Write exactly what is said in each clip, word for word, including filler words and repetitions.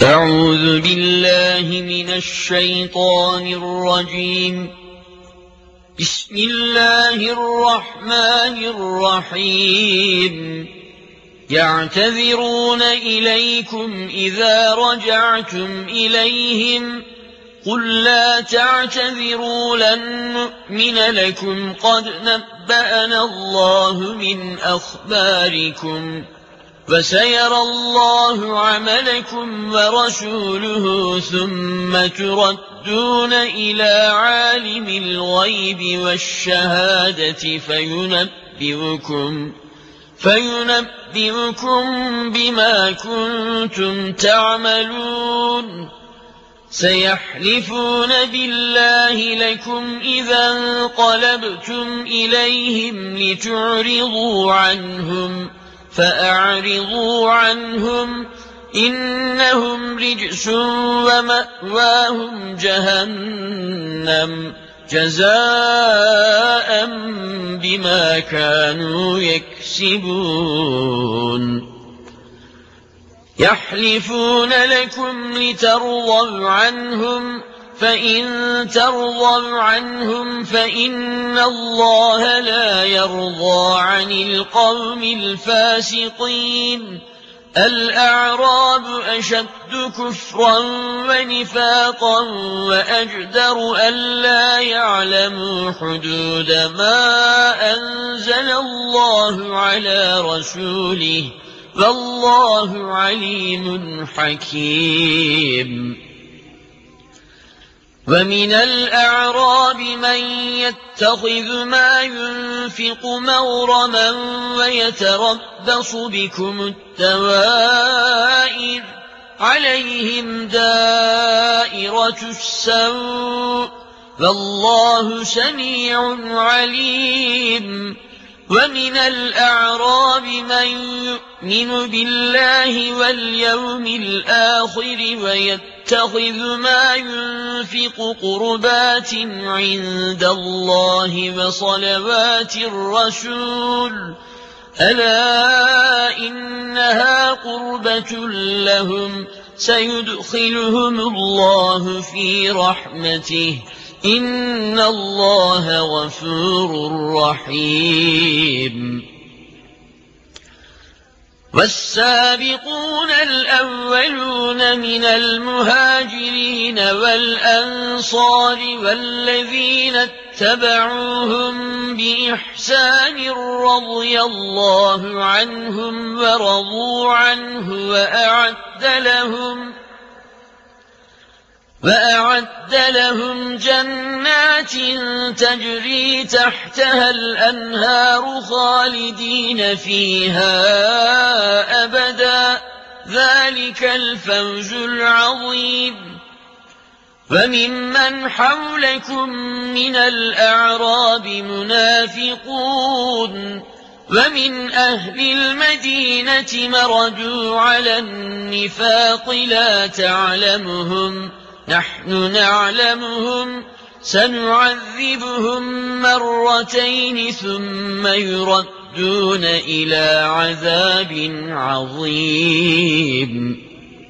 أعوذ بالله من الشيطان الرجيم. بسم الله الرحمن الرحيم. يعتذرون إليكم إذا رجعتم إليهم قل لا تعتذروا لن نؤمن لكم قد نبأنا الله من أخباركم فسيرى الله عملكم ورسوله ثم تردون إلى عالم الغيب والشهادة فينبئكم فينبئكم بما كنتم تعملون. سيحلفون بالله لكم إذا انقلبتم إليهم لتعرضوا عنهم فأعرضوا عنهم إنهم رجس ومأواهم جهنم جزاء بما كانوا يكسبون. يحلفون لكم لترضوا عنهم فإن ترضوا عنهم فإن الله لا يرضى عن القوم الفاسقين. الأعراب أشد كفرا ونفاقا وأجدر ألا يعلموا حدود ما أنزل الله على رسوله والله عليم حكيم. ومن الأعراب من يتخذ ما ينفق مغرما ويتربص بكم الدوائر عليهم دائرة السوء والله سميع عليم. ومن الأعراب من يؤمن بالله واليوم الآخر ويتخذ ما ينفق قربات عند الله وصلوات الرسول ألا إنها قربة لهم سيدخلهم الله في رحمته إن الله غفور رحيم. والسابقون الأولون من المهاجرين والأنصار والذين اتبعوهم بإحسان رضي الله عنهم ورضوا عنه وأعد لهم وأعد لهم جنات تجري تحتها الأنهار خالدين فيها أبدا ذلك الفوز العظيم. وممن حولكم من الأعراب منافقون ومن أهل المدينة مردوا على النفاق لا تعلمهم نحن نعلمهم سنعذبهم مرتين ثم يردون إلى عذاب عظيم.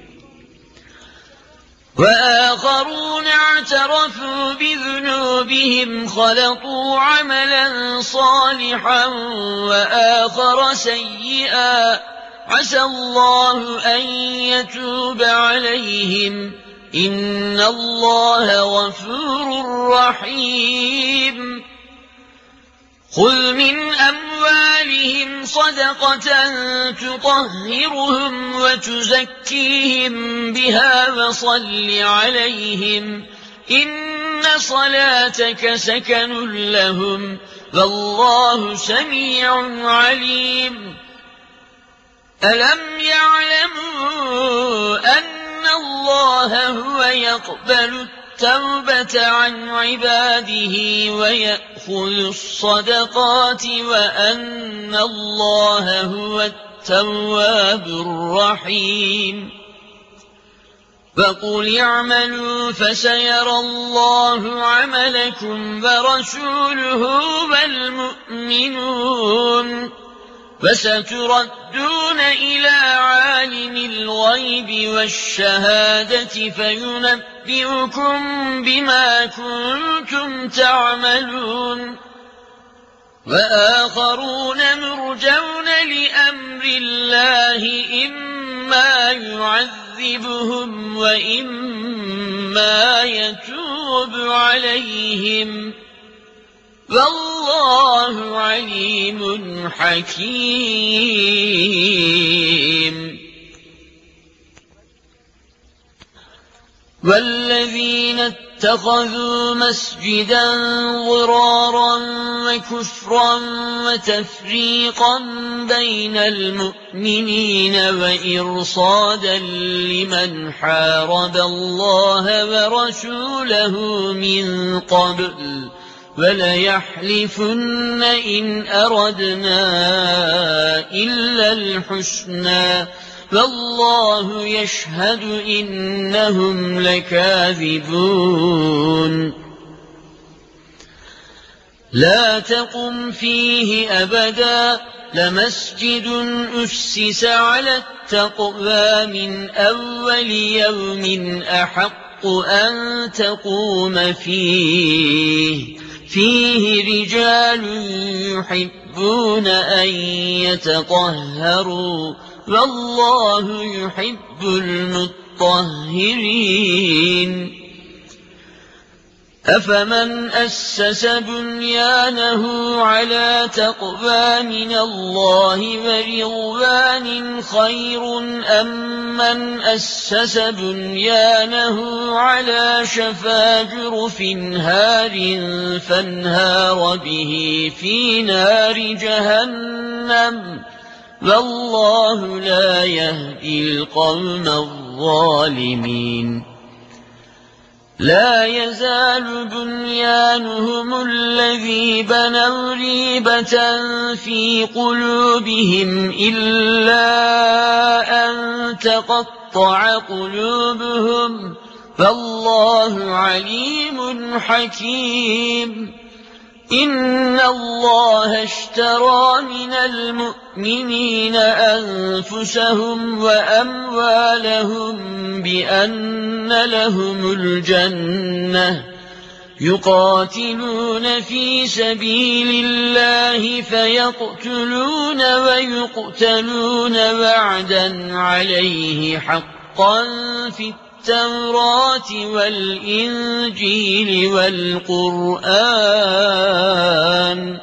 وآخرون اعترفوا بذنوبهم خلطوا عملا صالحا وآخر سيئا عسى الله أن يتوب عليهم إن الله غفور رحيم. خذ من أموالهم صدقة تطهرهم وتزكيهم بها وصل عليهم إن صلاتك سكن لهم والله سميع عليم. ألم يعلموا أن الله هو يقبل التوبة عن عباده ويأخذ الصدقات وأن الله هو التواب الرحيم. فقل اعملوا فسيرى الله عملكم ورسوله والمؤمنون فستردون إلى عالم الغيب والشهادة فينبئكم بما كنتم تعملون وآخرون مرجون لأمر الله إما يعذبهم وإما يتوب عليهم والله عليم حكيم والذين اتخذوا مسجدا ضرارا وكفرا وتفريقا بين المؤمنين وإرصادا لمن حارب الله ورسوله من قبل وليحلفن إن أردنا إلا الحسنى والله يشهد إنهم لكاذبون لا تقم فيه أبدا لمسجد أسس على التقوى من أول يوم أحق أن تقوم فيه فيه رجال يحبون أن يتطهروا والله يحب المطهرين أفمن أسس بنيانه على تقوى من الله ورضوان خير أم من أسس بنيانه على شفا جرف هار فانهار به في نار جهنم والله لا يهدي القوم الظالمين لا يزال بنيانهم الذي بنوا ريبة في قلوبهم إلا أن تقطع قلوبهم فالله عليم حكيم إن الله اشترى من المؤمنين أنفسهم وأموالهم بأن لهم الجنة يقاتلون في سبيل الله فيقتلون ويقتلون وعدا عليه حقا في التوراة والإنجيل والقرآن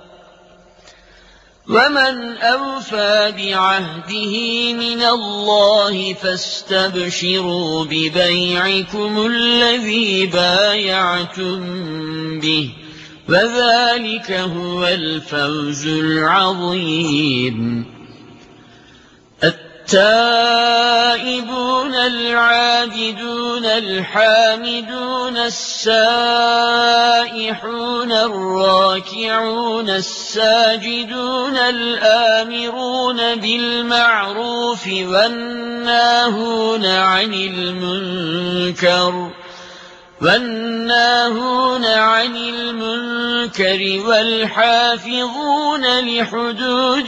ومن أوفى بعهده من الله فاستبشروا ببيعكم الذي بايعتم به وذلك هو الفوز العظيم التائبون العابدون الحامدون السائحون الراكعون الساجدون الآمرون بالمعروف والناهون عن المنكر والناهون عن المنكر والحافظون لحدود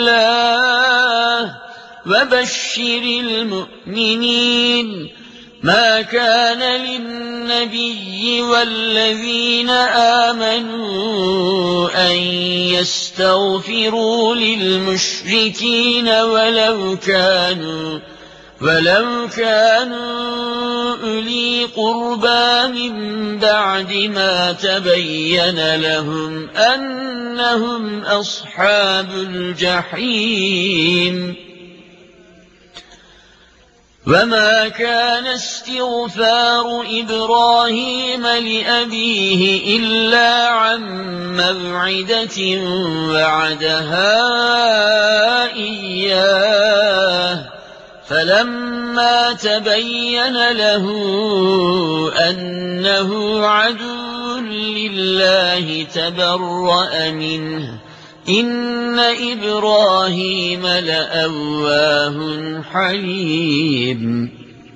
الله وبشر المؤمنين ما كان للنبي والذين آمنوا أن يستغفروا للمشركين ولو كانوا ولو كانوا أولي قربى من بعد ما تبين لهم أنهم أصحاب الجحيم وما كان استغفار إبراهيم لأبيه إلا عن موعدة وعدها إياه فلما تبين له أنه عدو لله تبرأ منه إن إبراهيم لأواه حليم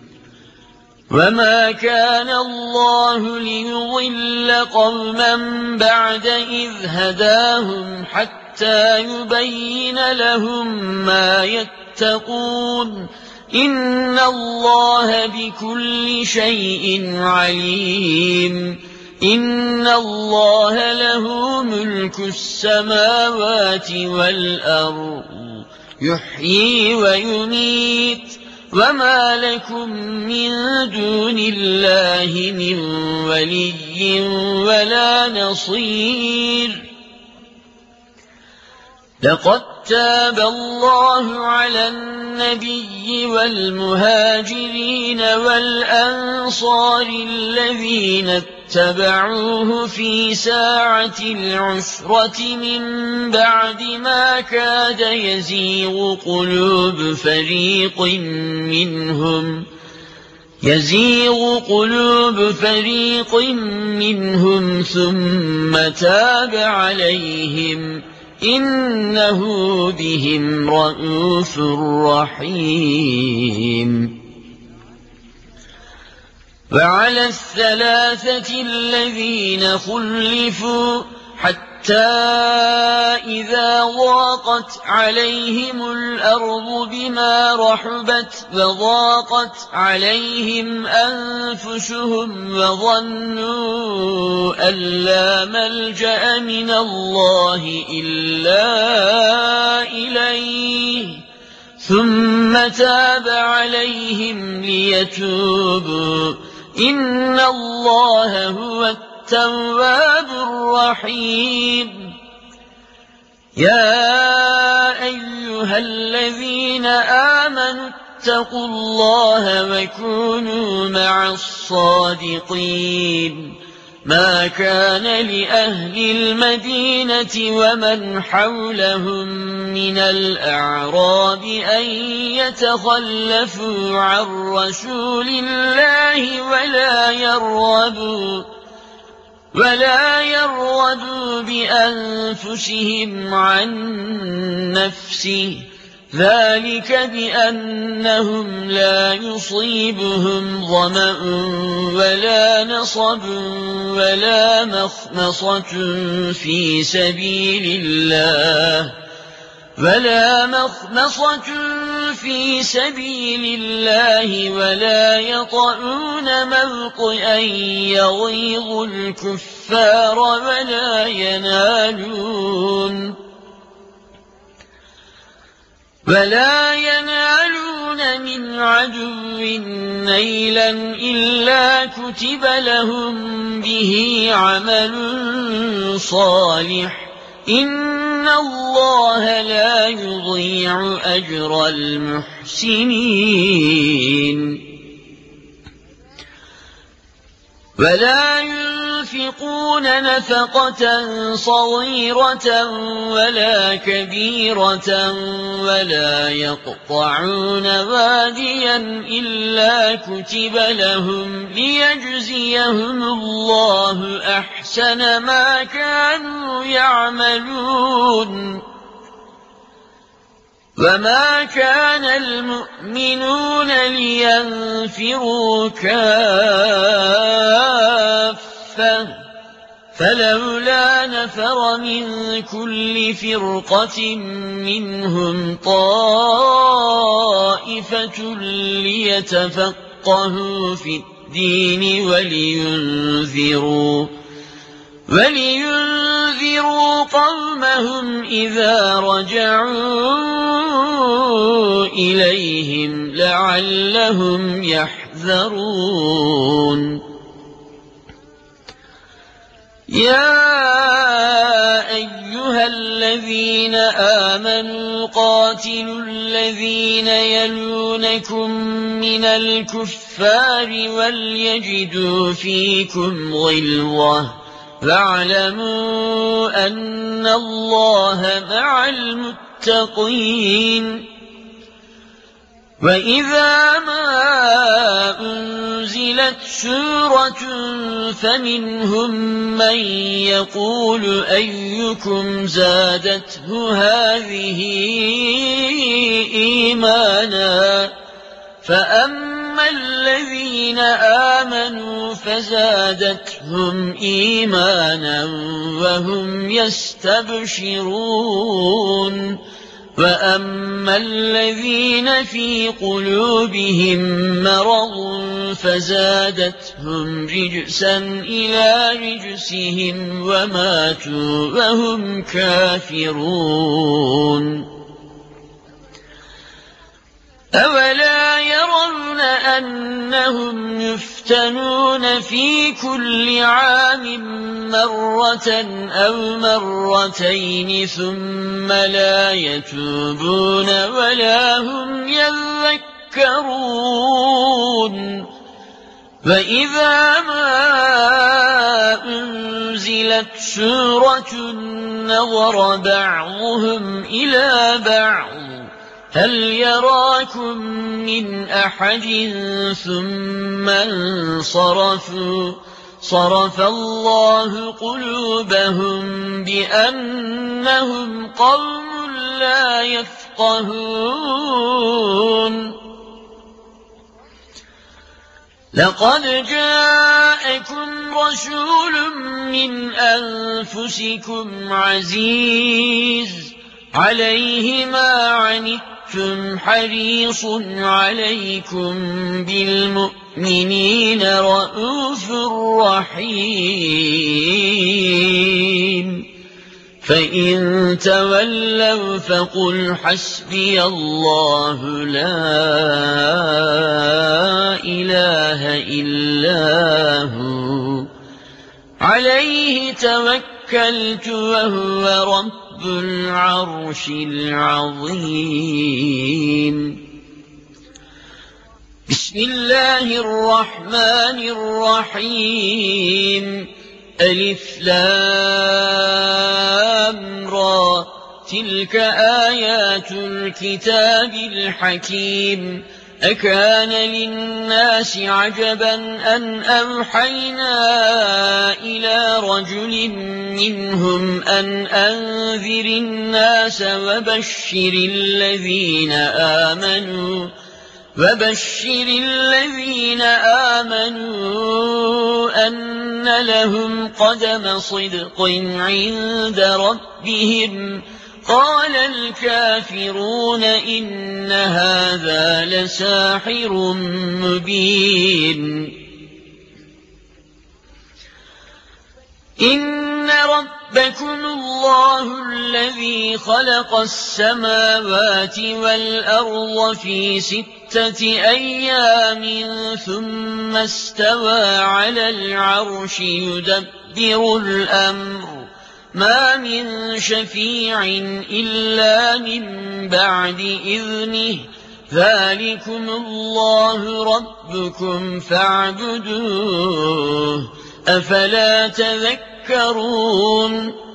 وما كان الله ليضل قوما بعد إذ هداهم حتى حتى يبين لهم ما يتقون إن الله بكل شيء عليم إن الله له ملك السماوات والأرض يحيي ويميت وما لكم من دون الله من ولي ولا نصير لقد تاب الله على النبي والمهاجرين والأنصار الذين اتبعوه في ساعة العسرة من بعد ما كاد يزيغ قلوب فريق منهم يزيغ قلوب فريق منهم ثم تاب عليهم إنه بهم رءوف رحيم وعلى الثلاثة الذين خلفوا حتى إذا ضاقت عليهم الأرض بما رحبت وضاقت عليهم أنفسهم وظنوا أن لا ملجأ من الله إلا إليه ثم تاب عليهم ليتوبوا إن الله هو التواب الرحيم يا أيها الذين آمنوا اتقوا الله وكونوا مع الصادقين ما كان لأهل المدينة ومن حولهم من الأعراب أن يتخلفوا عن رسول الله ولا يرغبوا ولا يرغبوا بأنفسهم عن نفسه ذلك بأنهم لا يصيبهم ظمأ ولا نصب ولا مخمصة في سبيل الله ولا مخمصة في سبيل الله ولا يطعون موطئا يغيظ الكفار ولا ينالون ولا ينالون من عدو نيلا إلا كتب لهم به عمل صالح إن الله لا يضيع أجر المحسنين ولا ينفقون نفقة صغيرة ولا كبيرة ولا يقطعون واديا إلا كتب لهم ليجزيهم الله أحسن ما كانوا يعملون وما كان المؤمنون لينفروا كافة فلولا نفر من كل فرقة منهم طائفة ليتفقهوا في الدين ولينذروا ولينذروا قومهم إذا رجعوا إليهم لعلهم يحذرون يا أيها الذين آمنوا قاتلوا الذين يلونكم من الكفار وليجدوا فيكم غلظة واعلموا أن الله مع المتقين وإذا ما أنزلت سورة فمنهم من يقول أيكم زادته هذه إيمانا فأما فأما الذين آمنوا فزادتهم إيمانا وهم يستبشرون وأما الذين في قلوبهم مرض فزادتهم رجسا إلى رجسهم وماتوا وهم كافرون أولا يرون أنهم يفتنون في كل عام مرة أو مرتين ثم لا يتوبون ولا هم يذكرون وإذا ما أنزلت سورة نظر بعضهم إلى بعض هل يراكم من أحد ثم انصرفوا صرف الله قلوبهم بأنهم قوم لا يفقهون لقد جاءكم رسول من أنفسكم عزيز عليه ما عنتم حريص عليكم بالمؤمنين رءوف رحيم فإن تولوا فقل حسبي الله لا إله إلا هو عليه توكلت وهو رب العرش العظيم بسم الله الرحمن الرحيم ألف لام را تلك آيات الكتاب الحكيم أكان للناس عجبا أن أوحينا إلى رجل منهم أن أنذر الناس وبشر الذين آمنوا وبشر الذين آمنوا أن لهم قدم صدق عند ربهم قال الكافرون إن هذا لساحر مبين إن ربكم الله الذي خلق السماوات والأرض في ستة أيام ثم استوى على العرش يدبر الأمر ما من شفيع إلا من بعد إذنه ذلكم الله ربكم فاعبدوه أفلا تذكرون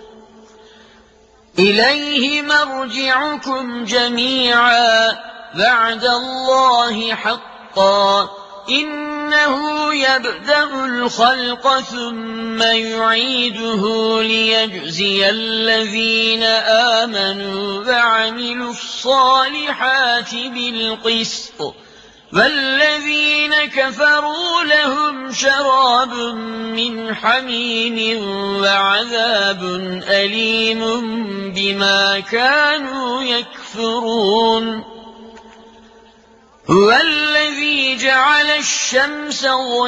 إليه مرجعكم جميعا وعد الله حقا إنه يبدأ الخلق ثم يعيده ليجزي الذين آمنوا وعملوا الصالحات بالقسط والذين كفروا لهم شراب من حميم وعذاب أليم بما كانوا يكفرون هو الذي جعل الشمس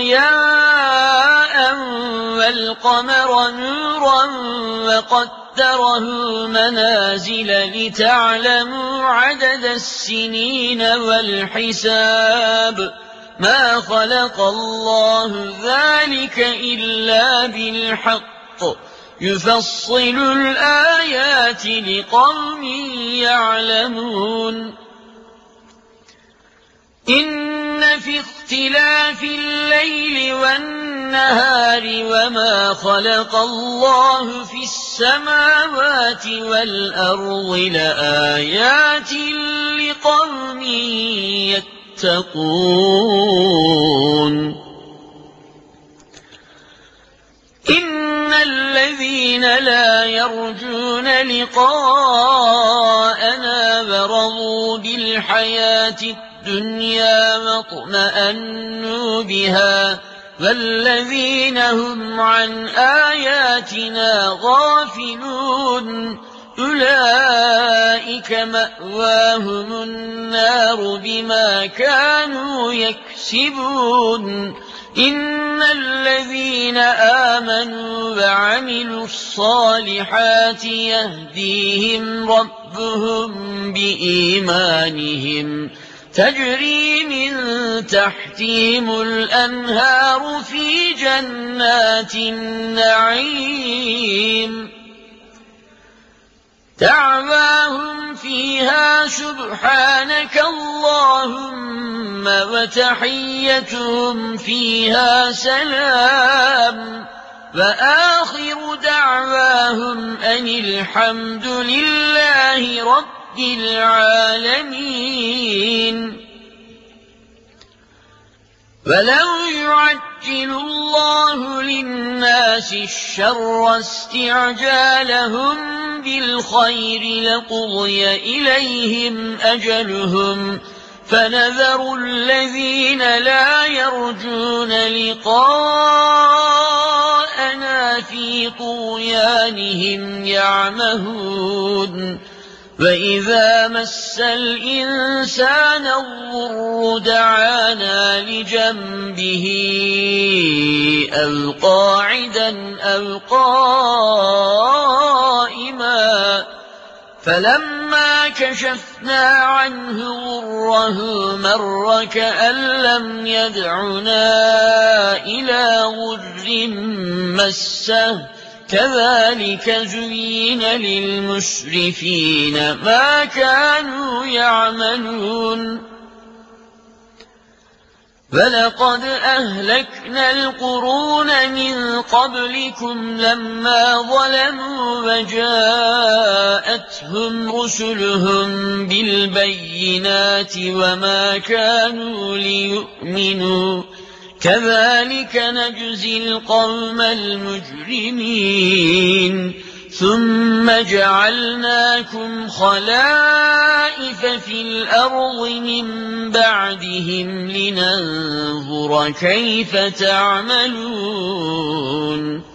ضياء والقمر نورا وقدره منازل لتعلموا عدد السنين والحساب ما خلق الله ذلك إلا بالحق يفصل الآيات لقوم يعلمون إن في اختلاف الليل والنهار وما خلق الله في السماوات والأرض لآيات لقوم يتقون إن الذين لا يرجون لقاءنا ورضوا بالحياة الدنيا واطمأنوا بها والذين هم عن آياتنا غافلون أولئك مأواهم النار بما كانوا يكسبون إن الذين آمنوا وعملوا الصالحات يهديهم ربهم بإيمانهم تجري من تحتهم الأنهار في جنات النعيم دعواهم فيها سبحانك اللهم وتحيتهم فيها سلام وآخر دعواهم أن الحمد لله رب العالمين. ولو يعجل الله للناس الشر استعجالهم بالخير لقضي إليهم أجلهم فنذر الذين لا يرجون لقاءنا في طغيانهم يعمهون وإذا مس الإنسان الضر دعانا لجنبه أو قاعدا أو قائما فلما كشفنا عنه ضره مر كأن لم يدعنا إلى ضر مسه كذلك زين للمسرفين ما كانوا يعملون. ولقد أهلكنا القرون من قبلكم لما ظلموا وجاءتهم رسلهم بالبينات وما كانوا ليؤمنوا كذلك نجزي القوم المجرمين. ثم جعلناكم خلائف في الأرض من بعدهم لننظر كيف تعملون.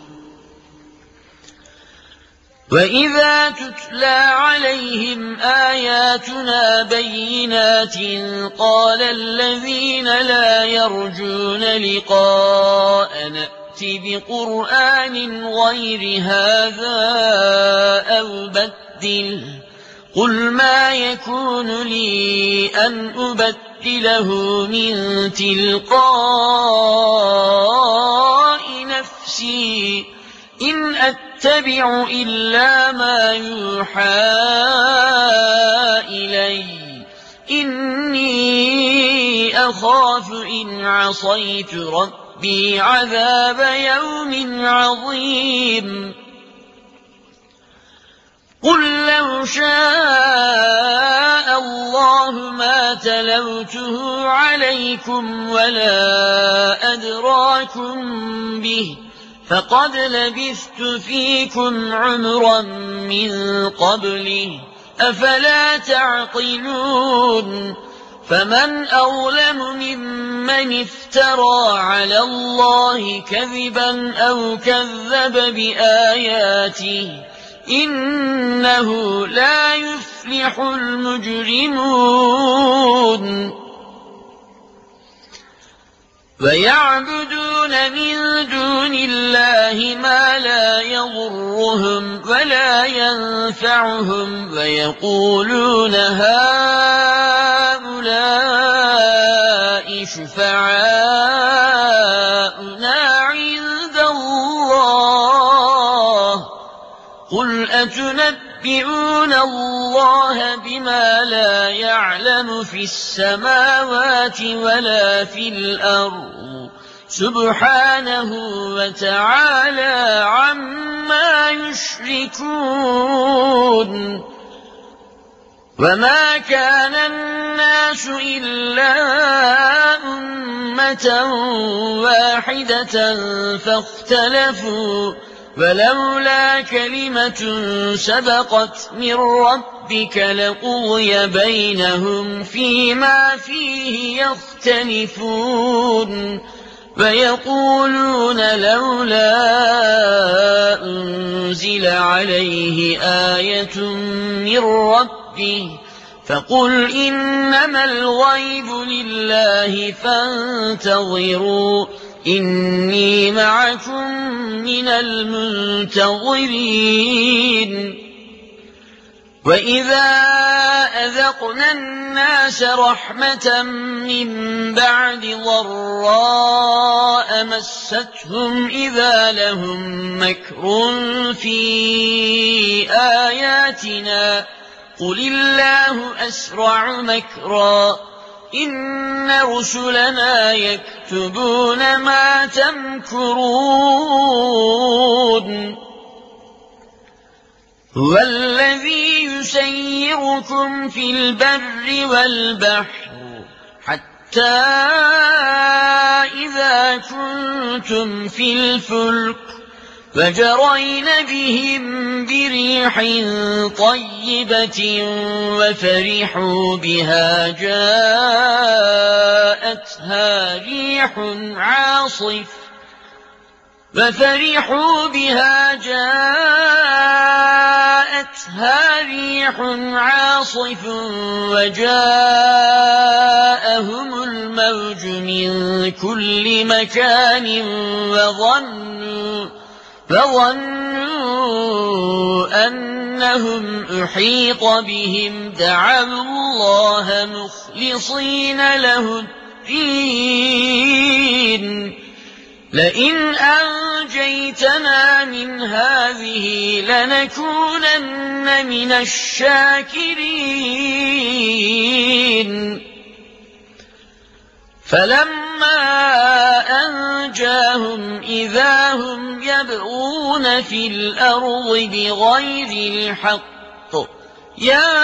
وإذا تتلى عليهم آياتنا بينات قال الذين لا يرجون لقاءنا بقرآن غير هذا أو بدله قل ما يكون لي أن أبدله من تلقاء نفسي إن أتبع إلا ما يوحى إلي إني أخاف إن عصيت ربي بعذاب يوم عظيم. قل لو شاء الله ما تلوته عليكم ولا أدراكم به فقد لبثت فيكم عمرا من قبله أفلا تعقلون. فمن أظلم ممن افترى على الله كذبا أو كذب بآياته إنه لا يفلح المجرمون. ويعبدون من دون الله ما لا يضرهم ولا ينفعهم ويقولون هؤلاء شفعاؤنا عند الله قل أتنبئون الله بما لا يعلم في السماوات ولا في الأرض سبحانه وتعالى عما يشركون. وما كان الناس إلا أمة واحدة فاختلفوا ولولا كلمة سبقت من ربك لقضي بينهم فيما فيه يختلفون فيقولون لولا أنزل عليه آية من ربه فقل إنما الغيب لله فانتظروا إني معكم من المنتظرين وإذا أذقنا الناس رحمة من بعد ضراء مستهم إذا لهم مكر في آياتنا قل الله أسرع مكرا إن رسلنا يكتبون ما تمكرون هو الذي يسيركم في البر والبحر حتى إذا كنتم في الفلك فجرين بهم بريح طيبة وفرحوا بها جاءتها ريح عاصف ففرحوا بها جاءتها ريح عاصف وجاءهم الموج من كل مكان وظنوا فظنوا أنهم أحيط بهم دعوا الله مخلصين له الدين لئن أنجيتنا من هذه لنكونن من الشاكرين فلما أنجاهم إذا هم يبغون في الأرض بغير الحق يا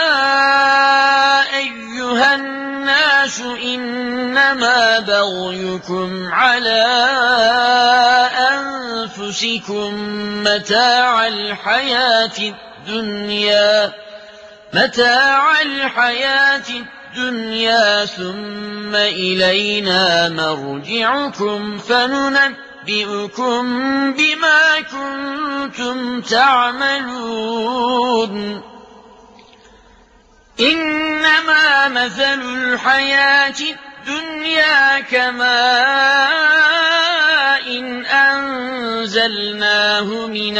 أيها الناس إنما بغيكم على أنفسكم متاع الحياة الدنيا متاع الحياة الدنيا ثم إلينا مرجعكم فننبئكم بما كنتم تعملون إنما مثل الحياة الدنيا كماء إن أنزلناه من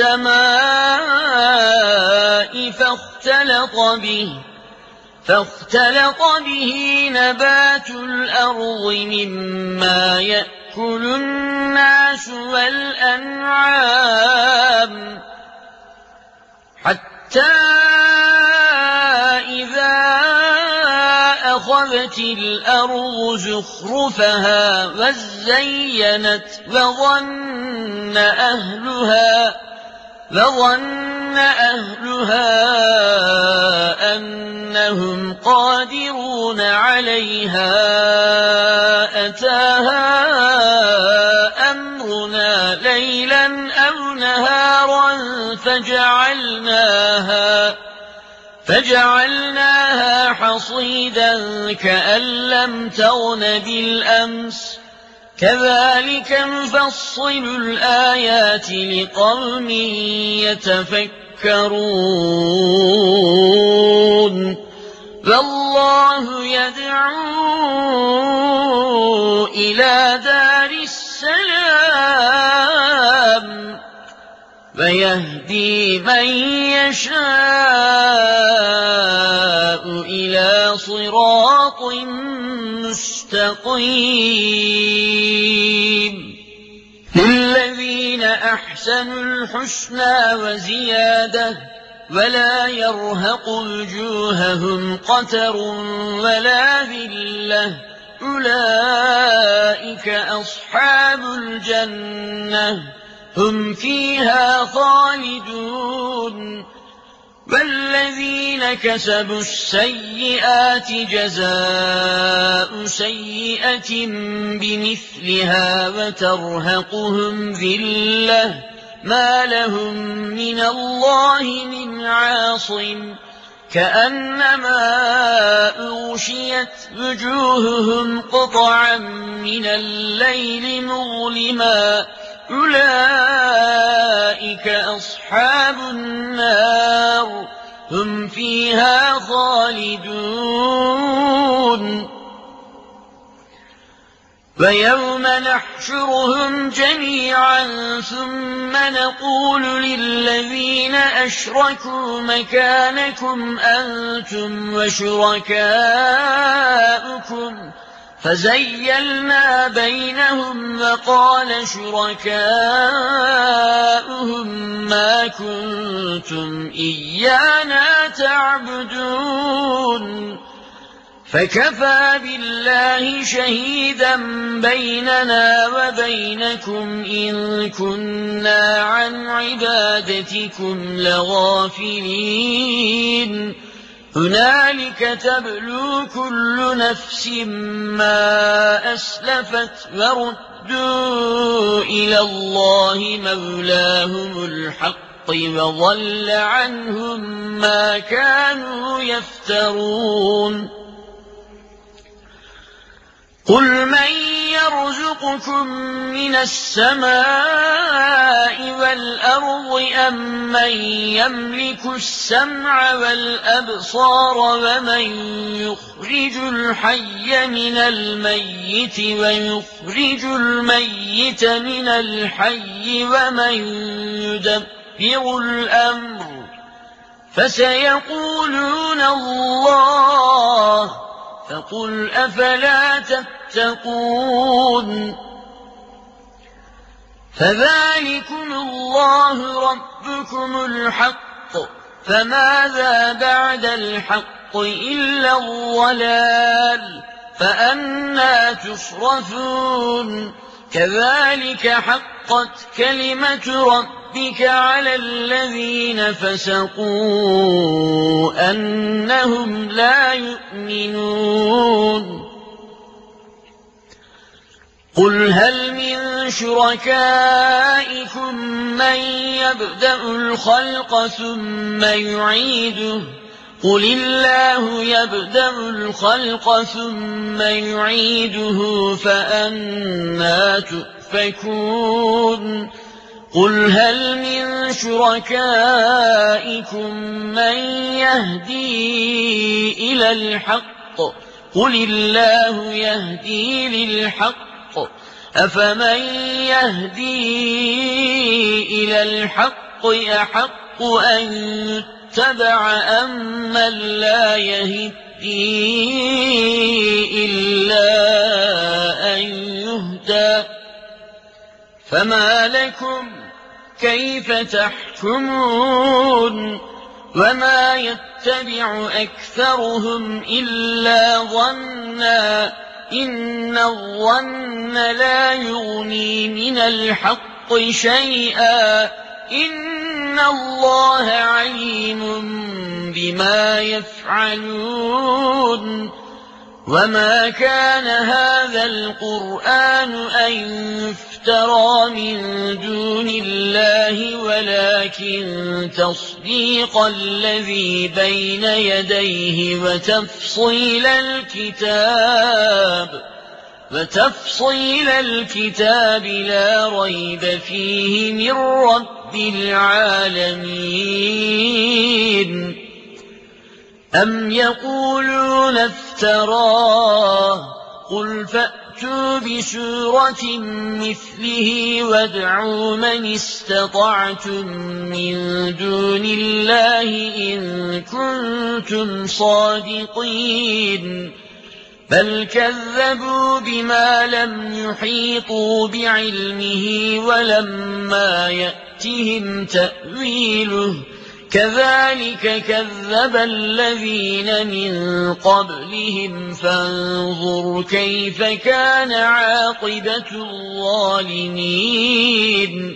السماء فاختلط به فاختلط به نبات الأرض مما يأكل الناس والأنعام حتى إذا أخذت الأرض زخرفها وزينت وظن أهلها وظن أهلها أنهم قادرون عليها أتاها أمرنا ليلا أو نهارا فجعلناها فجعلناها حصيدا كأن لم تغن بالأمس كذلك نفصل الآيات لقوم يتفكرون والله يدعو إلى دار السلام ويهدي من يشاء إلى صراط مستقيم للذين أحسنوا الحسنى وزيادة ولا يرهق وجوههم قتر ولا ذلة أولئك أصحاب الجنة هم فيها خالدون والذين كسبوا السيئات جزاء سيئة بمثلها وترهقهم ذلة ما لهم من الله من عاصم كأنما أغشيت وجوههم قطعا من الليل مظلما أولئك أصحاب النار هم فيها خالدون ويوم نحشرهم جميعا ثم نقول للذين أشركوا مكانكم أنتم وشركاؤكم فزيلنا بينهم وقال شركاؤهم ما كنتم إيانا تعبدون فكفى بالله شهيدا بيننا وبينكم إن كنا عن عبادتكم لغافلين هنالك تبلو كل نفس ما أسلفت وردوا إلى الله مولاهم الحق وضل عنهم ما كانوا يفترون قل من يرزقكم من السماء والأرض أم من يملك السمع والأبصار ومن يخرج الحي من الميت ويخرج الميت من الحي ومن يدبر الأمر فسيقولون الله فقل أفلا تتقون فذلكم الله ربكم الحق فماذا بعد الحق إلا الضلال فأنى تصرفون كذلك حقت كلمة ربك على الذين فسقوا أنهم لا يؤمنون قل هل من شركائكم من يبدأ الخلق ثم يعيده قل الله يبدأ الخلق ثم يعيده فأنى تؤفكون قل هل من شركائكم من يهدي إلى الحق قل الله يهدي للحق أفمن يهدي إلى الحق أحق أن يتبع أم من لا يهدي إلا أن يهدى فما لكم كيف تحكمون وما يتبع أكثرهم إلا ظنا إن الظن لا يغني من الحق شيئا إن الله عليم بما يفعلون وما كان هذا القرآن أن يفترى من دون الله ولكن تصديق الذي بين يديه وتفصيل الكتاب وتفصيل الكتاب لا ريب فيه من رب العالمين أم يقولون افتراه قل فأتوا بسورة مثله وادعوا من استطعتم من دون الله إن كنتم صادقين بل كذبوا بما لم يحيطوا بعلمه ولما يأتهم تأويله كذلك كذب الذين من قبلهم فانظر كيف كان عاقبة الظالمين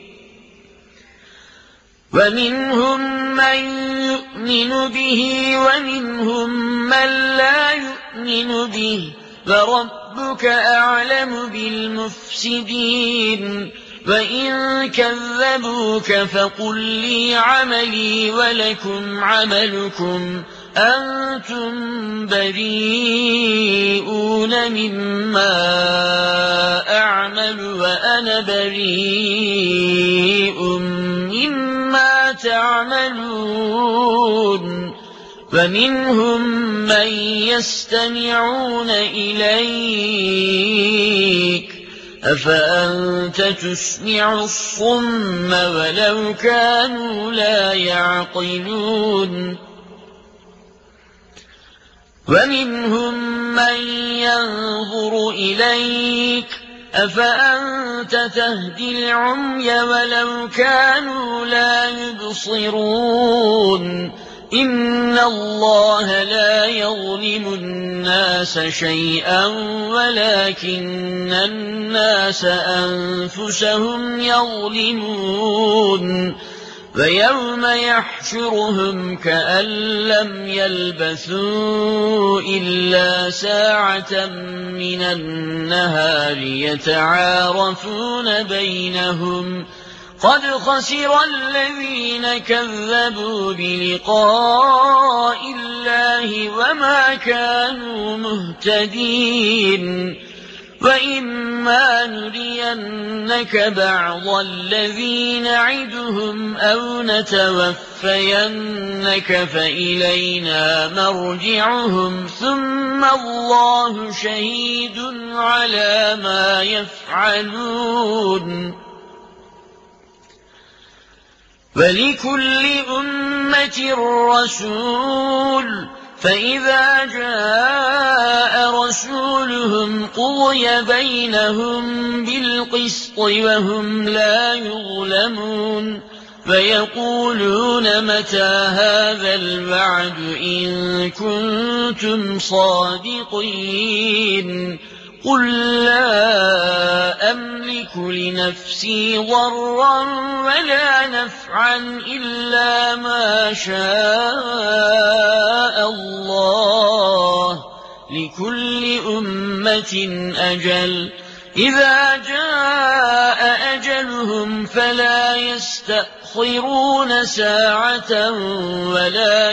ومنهم من يؤمن به ومنهم من لا يؤمن به وربك أعلم بالمفسدين وإن كذبوك فقل لي عملي ولكم عملكم أنتم بريئون مما أعمل وأنا بريء مما تعملون ومنهم من يستمعون إليك أفأنت تسمع الصم ولو كانوا لا يعقلون ومنهم من ينظر إليك أفأنت تهدي العمي ولو كانوا لا يبصرون إن الله لا يظلم الناس شيئا ولكن الناس أنفسهم يظلمون ويوم يحشرهم كأن لم يلبثوا إلا ساعة من النهار يتعارفون بينهم قد خسر الذين كذبوا بلقاء الله وما كانوا مهتدين وإما نرينك بعض الذي نعدهم أو نتوفينك فإلينا مرجعهم ثم الله شهيد على ما يفعلون ولكل أمة رسول فإذا جاء رسولهم قضي بينهم بالقسط وهم لا يظلمون فيقولون متى هذا الوعد إن كنتم صادقين قل لا أملك لنفسي ضرا ولا نفعا إلا ما شاء الله لكل أمة أجل إذا جاء أجلهم فلا يستأخرون ساعة ولا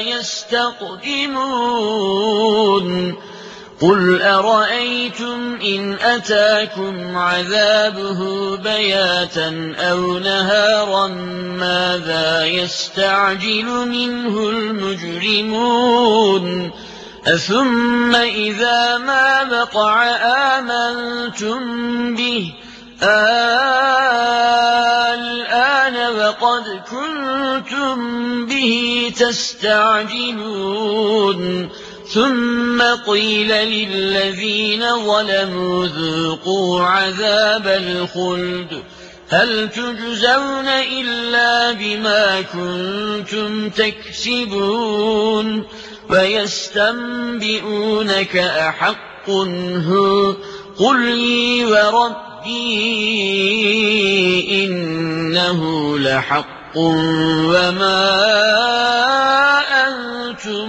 يستقدمون قل أرأيتم إن أتاكم عذابه بياتا أو نهارا ماذا يستعجل منه المجرمون أثم إذا ما بقع آمنتم به الآن وقد كنتم به تستعجلون ثم قيل للذين ظلموا ذوقوا عذاب الخلد هل تجزون إلا بما كنتم تكسبون ويستنبئونك أحق هو قل لي وربي إنه لحق وما أنتم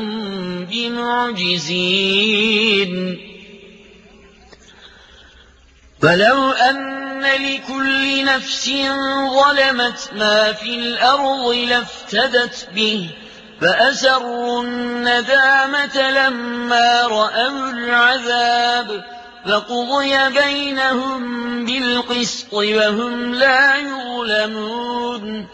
بمعجزين ولو أن لكل نفس ظلمت ما في الأرض لافتدت به فأسروا الندامة لما رأوا العذاب فقضي بينهم بالقسط وهم لا يظلمون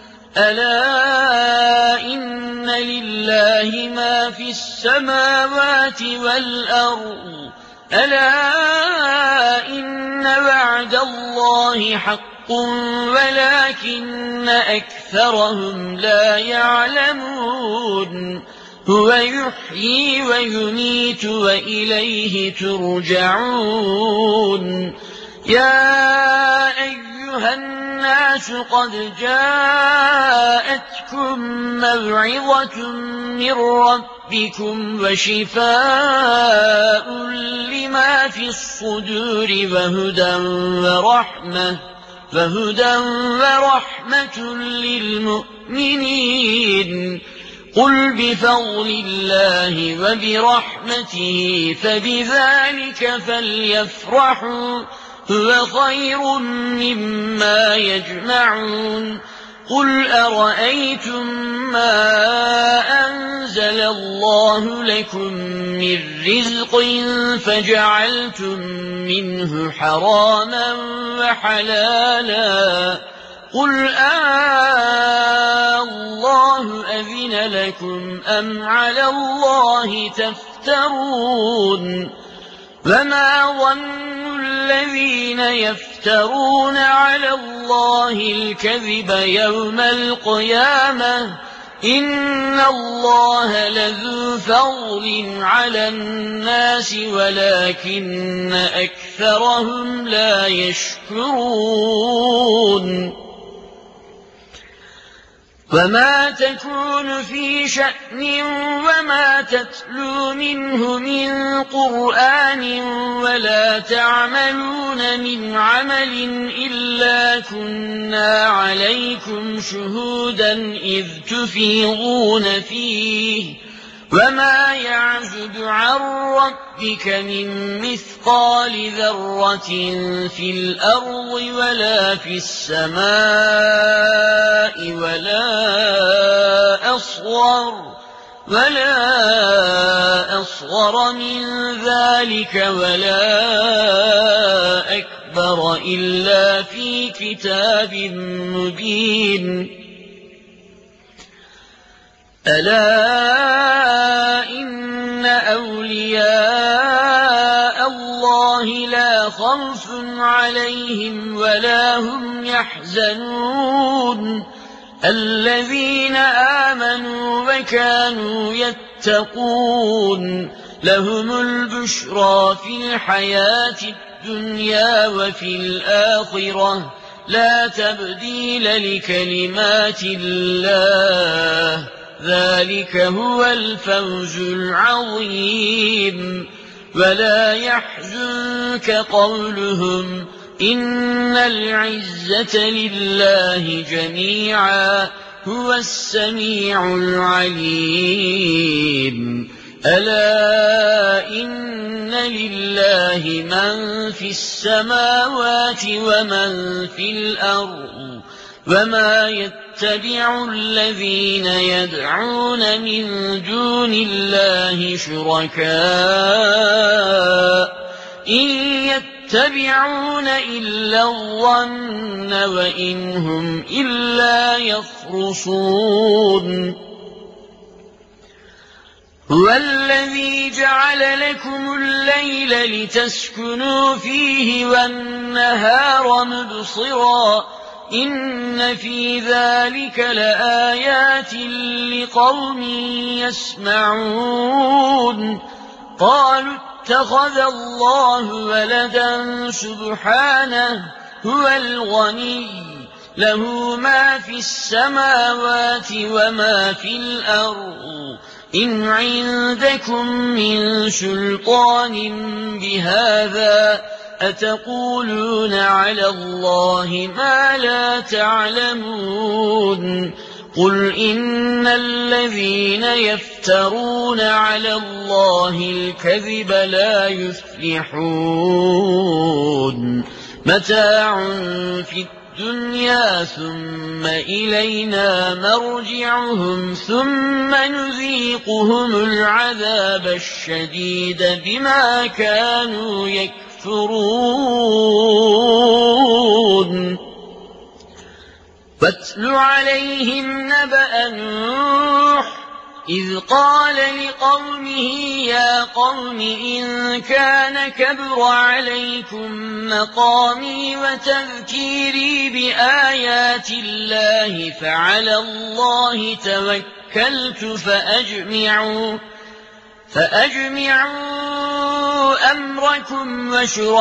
ألا إن لله ما في السماوات والأرض ألا إن وعد الله حق ولكن أكثرهم لا يعلمون هو يحيي ويميت وإليه ترجعون يا أيها الناس قد جاءتكم موعظة من ربكم وشفاء لما في الصدور وهدى ورحمة وهدى ورحمة للمؤمنين قل بفضل الله وبرحمته فبذلك فليفرحوا هو خير مما يجمعون قل أرأيتم ما أنزل الله لكم من رزق فجعلتم منه حراما وحلالا قل الله أذن لكم أم على الله تفترون وما ظن الذين يفترون على الله الكذب يوم القيامة إن الله لذو فضل على الناس ولكن أكثرهم لا يشكرون وما تكون في شأن وما تتلو منه من قرآن ولا تعملون من عمل إلا كنا عليكم شهودا إذ تفيضون فيه وما يعزب عن ربك من مثقال ذرة في الأرض ولا في السماء ولا أصغر ولا أصغر من ذلك ولا أكبر إلا في كتاب مبين ألا إن أولياء الله لا خوف عليهم ولا هم يحزنون الذين آمنوا وكانوا يتقون لهم البشرى في الحياة الدنيا وفي الآخرة لا تبديل لكلمات الله ذلك هو الفوز العظيم ولا يحزنك قولهم إن العزة لله جميعا هو السميع العليم ألا إن لله من في السماوات ومن في الأرض وما يتبع الذين يدعون من دون الله شركاء إن يتبعون إلا الظن وإن هم إلا يخرصون هو الذي جعل لكم الليل لتسكنوا فيه والنهار مبصرا إن في ذلك لآيات لقوم يسمعون قالوا اتخذ الله ولدا سبحانه هو الغني له ما في السماوات وما في الأرض إن عندكم من سلطان بهذا أتقولون على الله ما لا تعلمون قل إن الذين يفترون على الله الكذب لا يفلحون متاع في الدنيا ثم إلينا مرجعهم ثم نذيقهم العذاب الشديد بما كانوا يكفرون واتل عليهم نبأ نوح إذ قال لقومه يا قوم إن كان كبر عليكم مقامي وتذكيري بآيات الله فعلى الله توكلت فأجمعوا فأجمعوا أمركم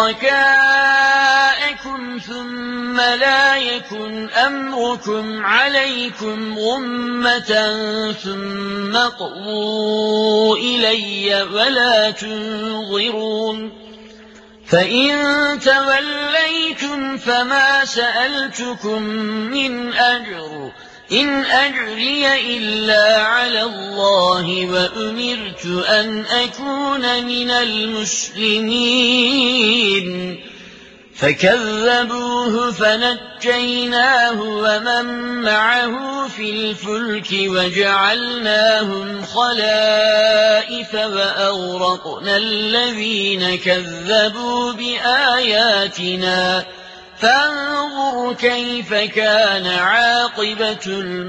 وشركاءكم ثم لا يكن أمركم عليكم غمة ثم اقضوا إلي ولا تنظرون فإن توليتم فما سألتكم من أجر إن أجري إلا على الله وأمرت أن أكون من المسلمين فكذبوه فنجيناه ومن معه في الفلك وجعلناهم خلائف وأغرقنا الذين كذبوا بآياتنا فانظر كيف كان عاقبة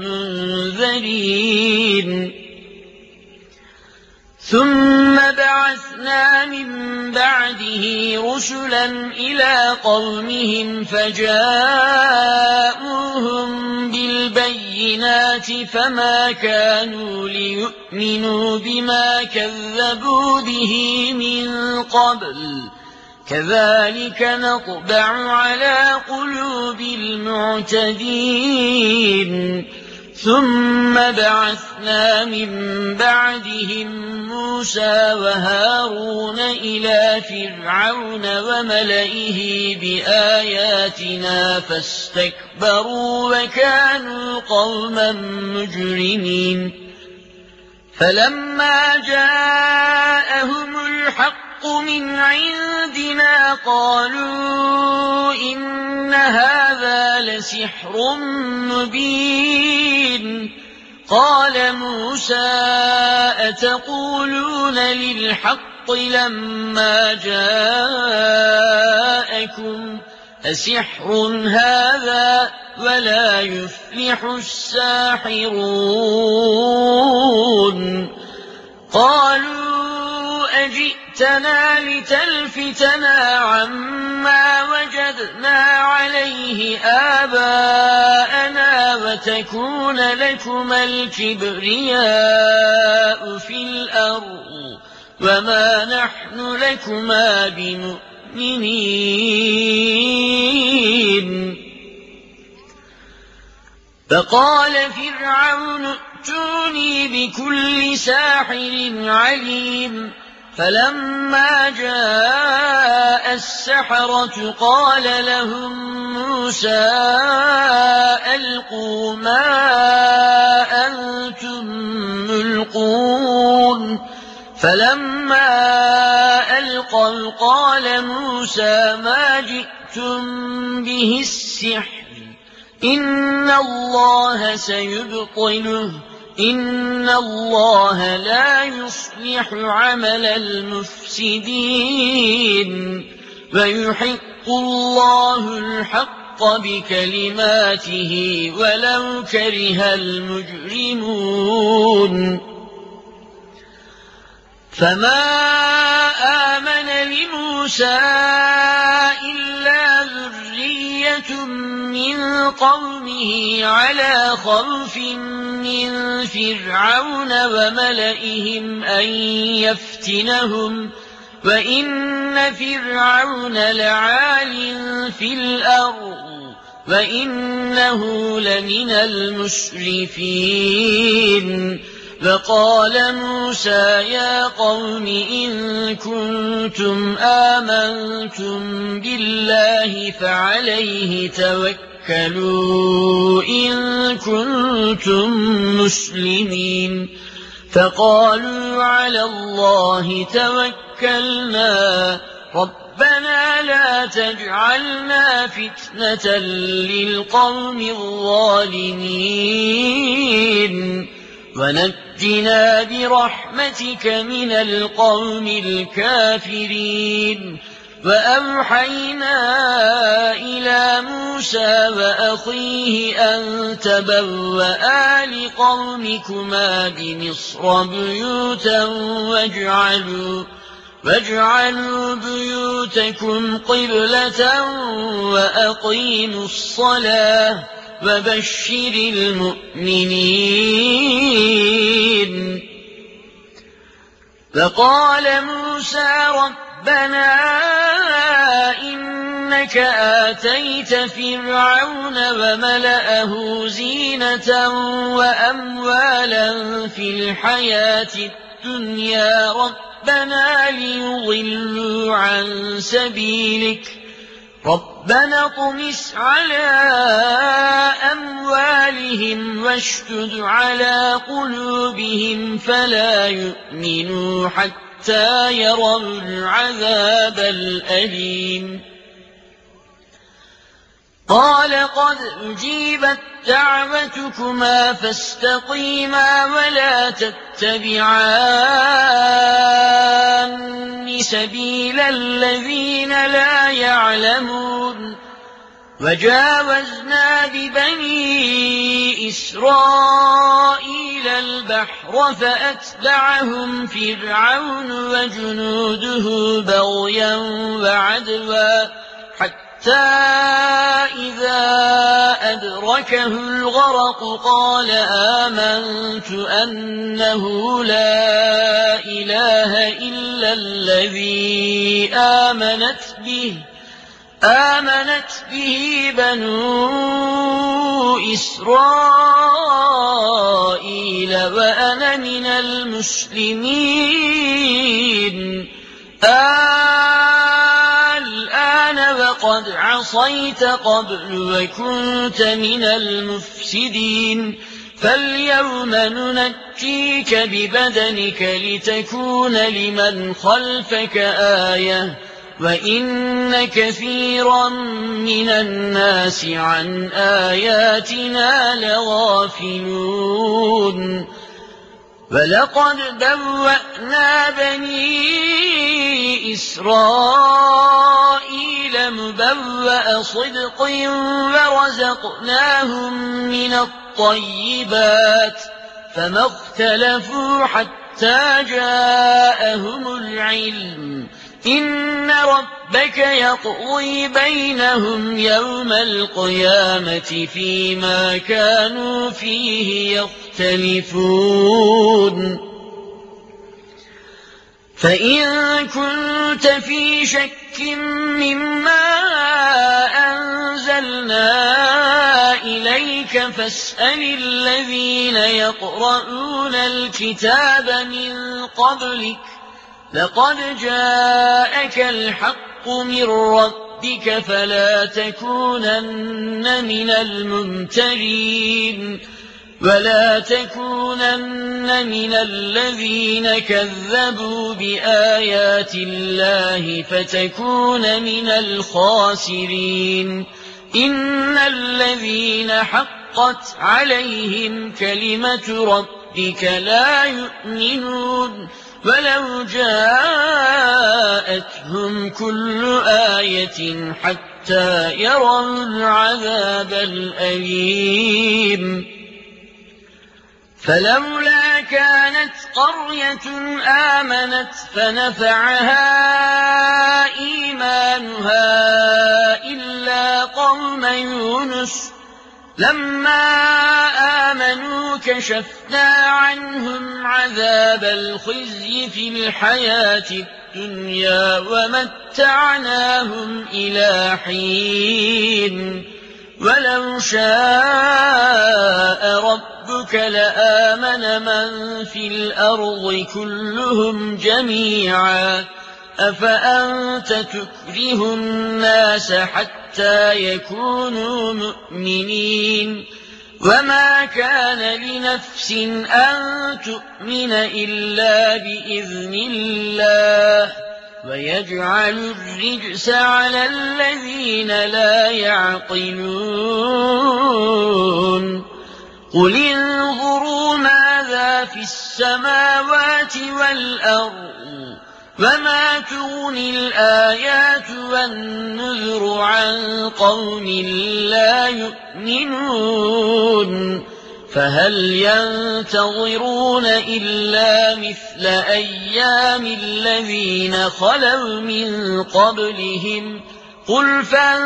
المنذرين ثم بعثنا من بعده رسلا إلى قومهم فجاءوهم بالبينات فما كانوا ليؤمنوا بما كذبوا به من قبل كذلك نطبع على قلوب المعتدين ثم بعثنا من بعدهم موسى وهارون إلى فرعون وملئه بآياتنا فاستكبروا وكانوا قوما مجرمين فلما جاءهم الحق من عندنا قالوا إن هذا لسحر مبين قال موسى أتقولون للحق لما جاءكم أسحر هذا ولا يفلح الساحرون قالوا أجئتنا لتلفتنا عما وجدنا عليه آباءنا وتكون لكما الكبرياء في الأرض وما نحن لكما بمؤمنين فقال فرعون ائتوني بكل ساحر عليم فلما جاء السحرة قال لهم موسى ألقوا ما أنتم ملقون فلما ألقوا قال موسى ما جئتم به السحر إن الله سيبطله إن الله لا يصلح عمل المفسدين ويحق الله الحق بكلماته ولو كره المجرمون فما آمن لموسى إلا ذرية من قومه على خوف من فرعون وملئهم أن يفتنهم وإن فرعون لعال في الأرض وإنه لمن المسرفين فقال موسى يا قوم إن كنتم آمنتم بالله فعليه توكلوا إن كنتم مسلمين فقالوا على الله توكلنا ربنا لا تجعلنا فتنة للقوم الظالمين ونجنا برحمتك من القوم الكافرين وأوحينا إلى موسى وأخيه أن تبوأ لقومكما بمصر بيوتا واجعلوا واجعلوا بيوتكم قبلة وأقيموا الصلاة وبشر المؤمنين فقال موسى ربنا إنك آتيت فرعون وملأه زينة وأموالا في الحياة الدنيا ربنا ليضلوا عن سبيلك ربنا اطمس على أموالهم واشدد على قلوبهم فلا يؤمنوا حتى يروا العذاب الأليم قال قد أجيبت دعوتكما فاستقيما ولا تتبعان سبيل الذين لا يعلمون وجاوزنا ببني إسرائيل البحر فأتبعهم فرعون وجنوده بغيا وعدوا حتى إذا أدركه الغرق قال آمنت أنه لا إله إلا الذي آمنت به آمنت به بنو إسرائيل وأنا من المسلمين الآن وقد عصيت قبل وكنت من المفسدين فاليوم ننجيك ببدنك لتكون لمن خلفك آية وإن كثيرا من الناس عن آياتنا لغافلون ولقد بوأنا بني إسرائيل مبوأ صدق ورزقناهم من الطيبات فما اختلفوا حتى جاءهم العلم إن ربك يقضي بينهم يوم القيامة فيما كانوا فيه يختلفون فإن كنت في شك مما أنزلنا إليك فاسأل الذين يقرؤون الكتاب من قبلك لقد جاءك الحق من ربك فلا تكونن من الممترين ولا تكونن من الذين كذبوا بآيات الله فتكون من الخاسرين إن الذين حقت عليهم كلمة ربك لا يؤمنون ولو جاءتهم كل آية حتى يروا العذاب الأليم فلولا كانت قرية آمنت فنفعها إيمانها إلا قوم يونس لما آمنوا كشفنا عنهم عذاب الخزي في الحياة الدنيا ومتعناهم إلى حين ولو شاء ربك لآمن من في الأرض كلهم جميعا أفأنت تكره الناس حتى يكونوا مؤمنين وما كان لنفس أن تؤمن إلا بإذن الله ويجعل الرجس على الذين لا يعقلون قل انظروا ماذا في السماوات والأرض وما تغني الآيات والنذر عن قوم لا يؤمنون فهل ينتظرون إلا مثل أيام الذين خلوا من قبلهم قل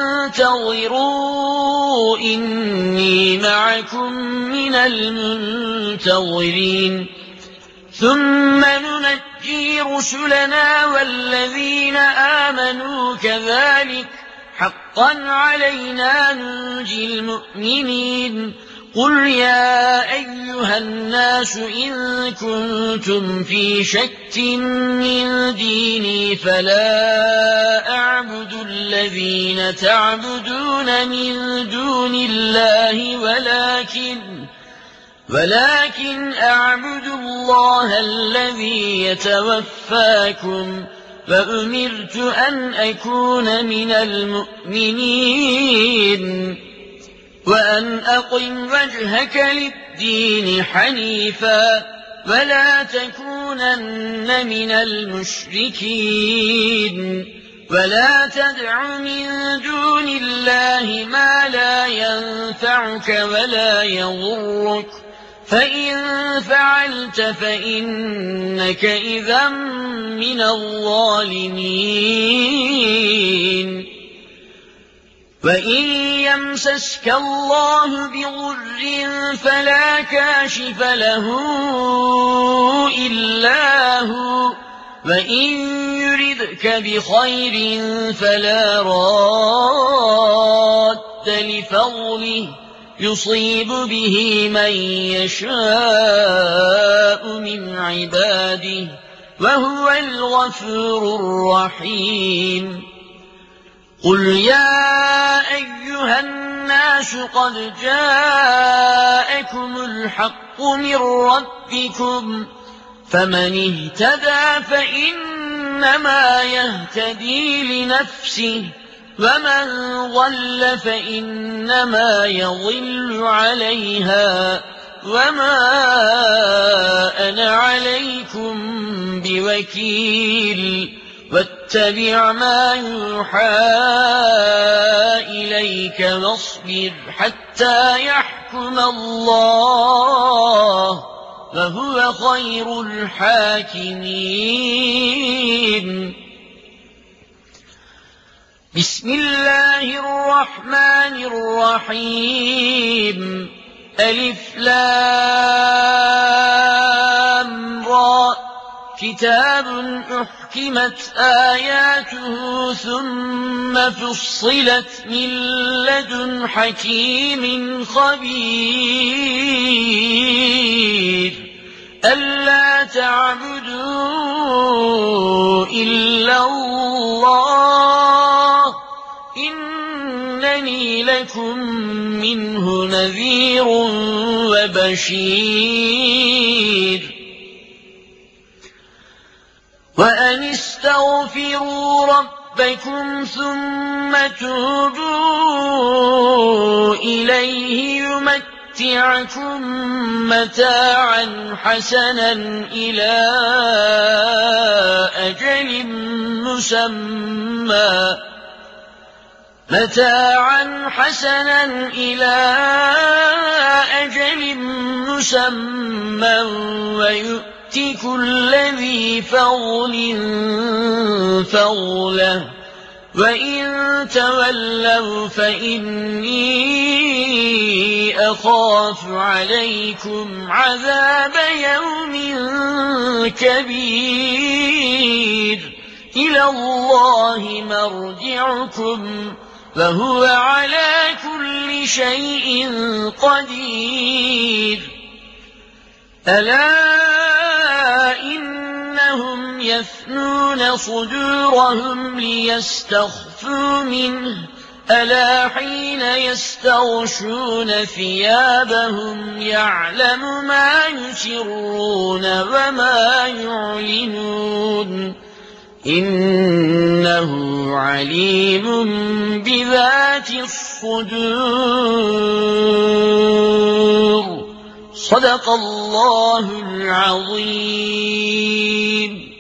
فانتظروا إني معكم من المنتظرين ثم ننجي رسلنا والذين آمنوا كذلك حقا علينا ننجي المؤمنين قل يا أيها الناس إن كنتم في شك من ديني فلا أعبد الذين تعبدون من دون الله ولكن ولكن أعبد الله الذي يتوفاكم وأمرت أن أكون من المؤمنين وأن أقم وجهك للدين حنيفا ولا تكونن من المشركين ولا تدع من دون الله ما لا ينفعك ولا يضرك فإن فعلت فإنك إذا من الظالمين وإن يمسسك الله بضر فلا كاشف له إلا هو وإن يردك بخير فلا راد لفضله يصيب به من يشاء من عباده وهو الغفور الرحيم قل يا أيها الناس قد جاءكم الحق من ربكم فمن اهتدى فإنما يهتدي لنفسه ومن ضل فإنما يضل عليها وما أنا عليكم بوكيل واتبع ما يوحى إليك واصبر حتى يحكم الله وهو خير الحاكمين بسم الله الرحمن الرحيم ألف لام را كتاب أحكمت آياته ثم فصلت من لدن حكيم خبير ألا تعبدوا إلا الله إنني لكم منه نذير وبشير وأن استغفروا ربكم ثم توبوا إليه يمتعكم متاعا حسنا إلى أجل مسمى متاعا حسنا إلى أجل مسمى ويؤتي كل ذي فضل فضله وإن تولوا فإني أخاف عليكم عذاب يوم كبير إلى الله مرجعكم وهو على كل شيء قدير ألا إنهم يثنون صدورهم ليستخفوا منه ألا حين يستغشون ثيابهم يعلم ما يسرون وما يعلنون إنه عليم بذات الصدور صدق الله العظيم.